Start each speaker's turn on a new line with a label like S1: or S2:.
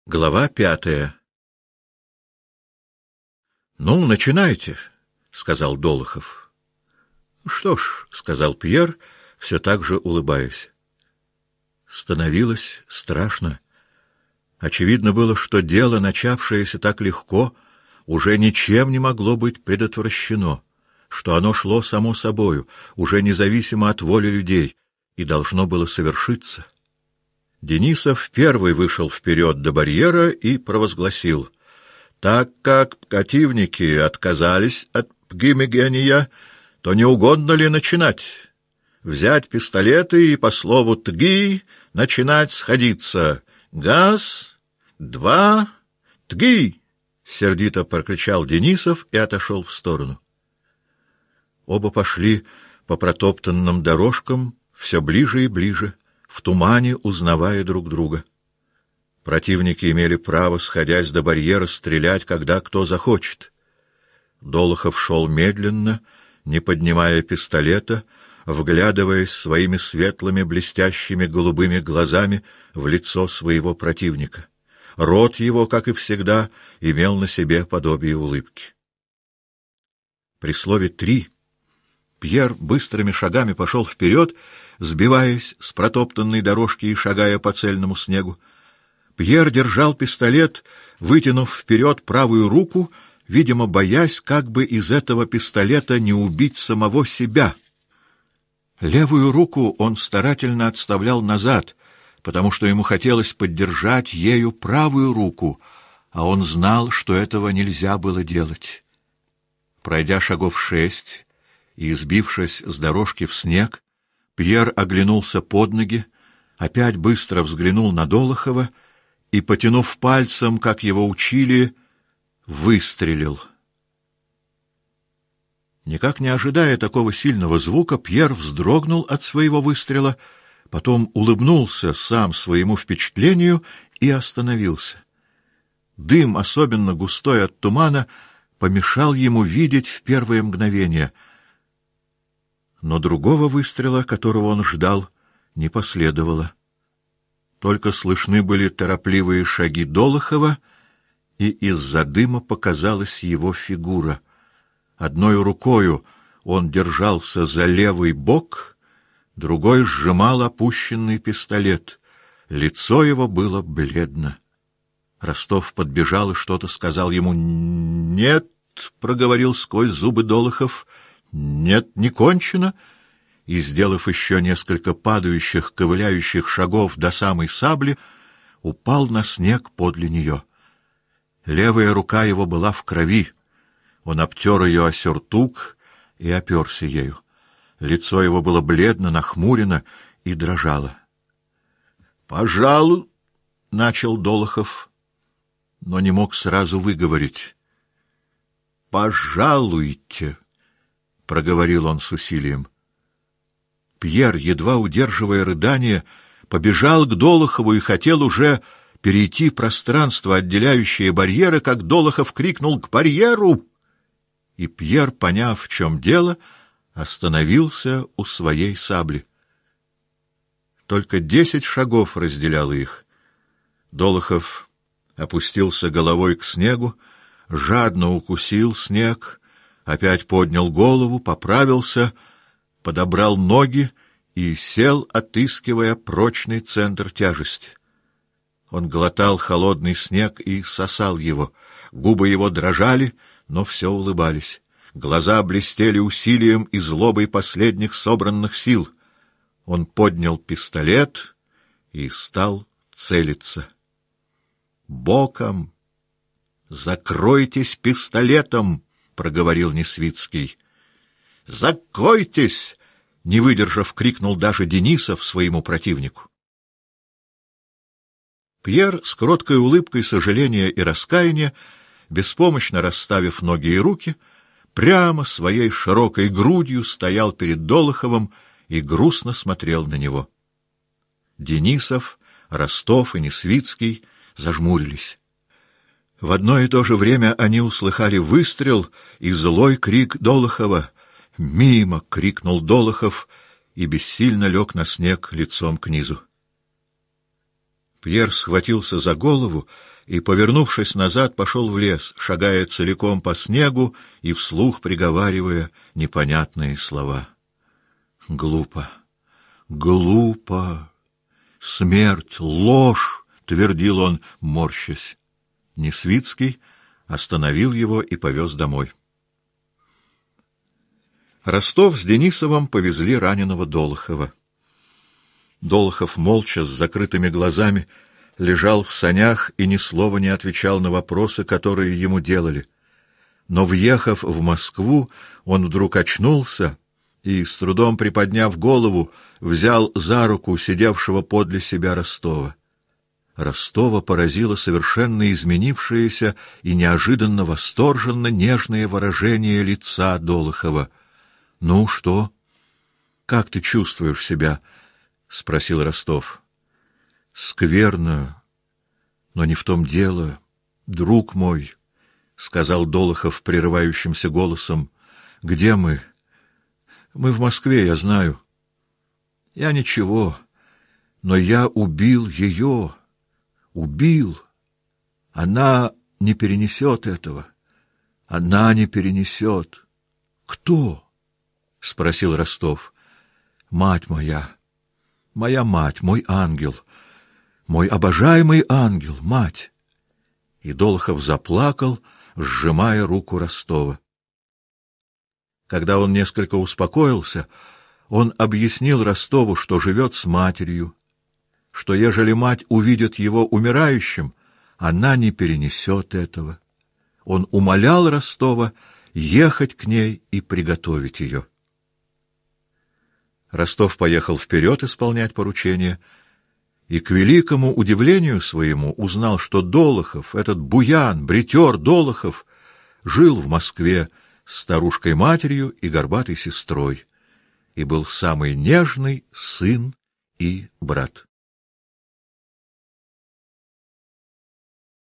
S1: Глава 5. Ну, начинайте, сказал Долохов. Что ж, сказал Пьер, все так же улыбаясь. Становилось страшно. Очевидно было, что дело, начавшееся так легко, уже ничем не могло быть предотвращено, что оно шло само собою, уже независимо от воли людей, и должно было совершиться. Денисов первый вышел вперед до барьера и провозгласил: «Так как противники отказались от Тгимигения, то не угодно ли начинать? Взять пистолеты и по слову «Тги» начинать сходиться. Газ, два, Тги!» — сердито прокричал Денисов и отошел в сторону. Оба пошли по протоптанным дорожкам все ближе и ближе, в тумане узнавая друг друга. Противники имели право, сходясь до барьера, стрелять, когда кто захочет. Долохов шел медленно, не поднимая пистолета, вглядываясь своими светлыми блестящими голубыми глазами в лицо своего противника. Рот его, как и всегда, имел на себе подобие улыбки. При слове «три» Пьер быстрыми шагами пошел вперед, сбиваясь с протоптанной дорожки и шагая по цельному снегу. Пьер держал пистолет, вытянув вперед правую руку, видимо, боясь, как бы из этого пистолета не убить самого себя. Левую руку он старательно отставлял назад, потому что ему хотелось поддержать ею правую руку, а он знал, что этого нельзя было делать. Пройдя шагов 6 и сбившись с дорожки в снег, Пьер оглянулся под ноги, опять быстро взглянул на Долохова и, потянув пальцем, как его учили, выстрелил. Никак не ожидая такого сильного звука, Пьер вздрогнул от своего выстрела, потом улыбнулся сам своему впечатлению и остановился. Дым, особенно густой от тумана, помешал ему видеть в первое мгновение. Но другого выстрела, которого он ждал, не последовало. Только слышны были торопливые шаги Долохова, и из-за дыма показалась его фигура. Одной рукою он держался за левый бок, другой сжимал опущенный пистолет. Лицо его было бледно. Ростов подбежал и что-то сказал ему. «Нет», — проговорил сквозь зубы Долохов, — «нет, не кончено», и, сделав еще несколько падающих, ковыляющих шагов до самой сабли, упал на снег подле нее. Левая рука его была в крови. Он обтер ее о сюртук и оперся ею. Лицо его было бледно, нахмурено и дрожало. «Пожалуй», — начал Долохов, но не мог сразу выговорить. «Пожалуйте», — проговорил он с усилием. Пьер, едва удерживая рыдание, побежал к Долохову и хотел уже перейти пространство, отделяющее барьеры, как Долохов крикнул: «К барьеру!» И Пьер, поняв, в чем дело, остановился у своей сабли. Только 10 шагов разделяло их. Долохов опустился головой к снегу, жадно укусил снег, опять поднял голову, поправился, подобрал ноги и сел, отыскивая прочный центр тяжести. Он глотал холодный снег и сосал его. Губы его дрожали, но все улыбались. Глаза блестели усилием и злобой последних собранных сил. Он поднял пистолет и стал целиться. «Боком! Закройтесь пистолетом!» — проговорил Несвицкий. «Закройтесь!» — не выдержав, крикнул даже Денисов своему противнику. Пьер с кроткой улыбкой сожаления и раскаяния, беспомощно расставив ноги и руки, прямо своей широкой грудью стоял перед Долоховым и грустно смотрел на него. Денисов, Ростов и Несвицкий зажмурились. В одно и то же время они услыхали выстрел и злой крик Долохова. «Мимо!» — крикнул Долохов и бессильно лег на снег лицом к низу. Пьер схватился за голову и, повернувшись назад, пошел в лес, шагая целиком по снегу и вслух приговаривая непонятные слова. «Глупо, глупо! Смерть, ложь!» — твердил он, морщась. Несвицкий остановил его и повез домой. Ростов с Денисовым повезли раненого Долохова. Долохов молча, с закрытыми глазами, лежал в санях и ни слова не отвечал на вопросы, которые ему делали. Но, въехав в Москву, он вдруг очнулся и, с трудом приподняв голову, взял за руку сидевшего подле себя Ростова. Ростова поразило совершенно изменившееся и неожиданно восторженно нежное выражение лица Долохова. — Ну, что? Как ты чувствуешь себя? — спросил Ростов. — Скверно, но не в том дело, друг мой, — сказал Долохов прерывающимся голосом. — Где мы? — Мы в Москве, я знаю. — Я ничего, но я убил ее. Убил. Она не перенесет этого. Она не перенесет. — Кто? — спросил Ростов. — Мать моя. Моя мать, мой ангел. Мой обожаемый ангел, мать. И Долохов заплакал, сжимая руку Ростова. Когда он несколько успокоился, он объяснил Ростову, что живет с матерью, что ежели мать увидит его умирающим, она не перенесет этого. Он умолял Ростова ехать к ней и приготовить ее. Ростов поехал вперед исполнять поручение и, к великому удивлению своему, узнал, что Долохов, этот буян, бретер Долохов, жил в Москве с старушкой-матерью и горбатой сестрой и был самый нежный сын и брат.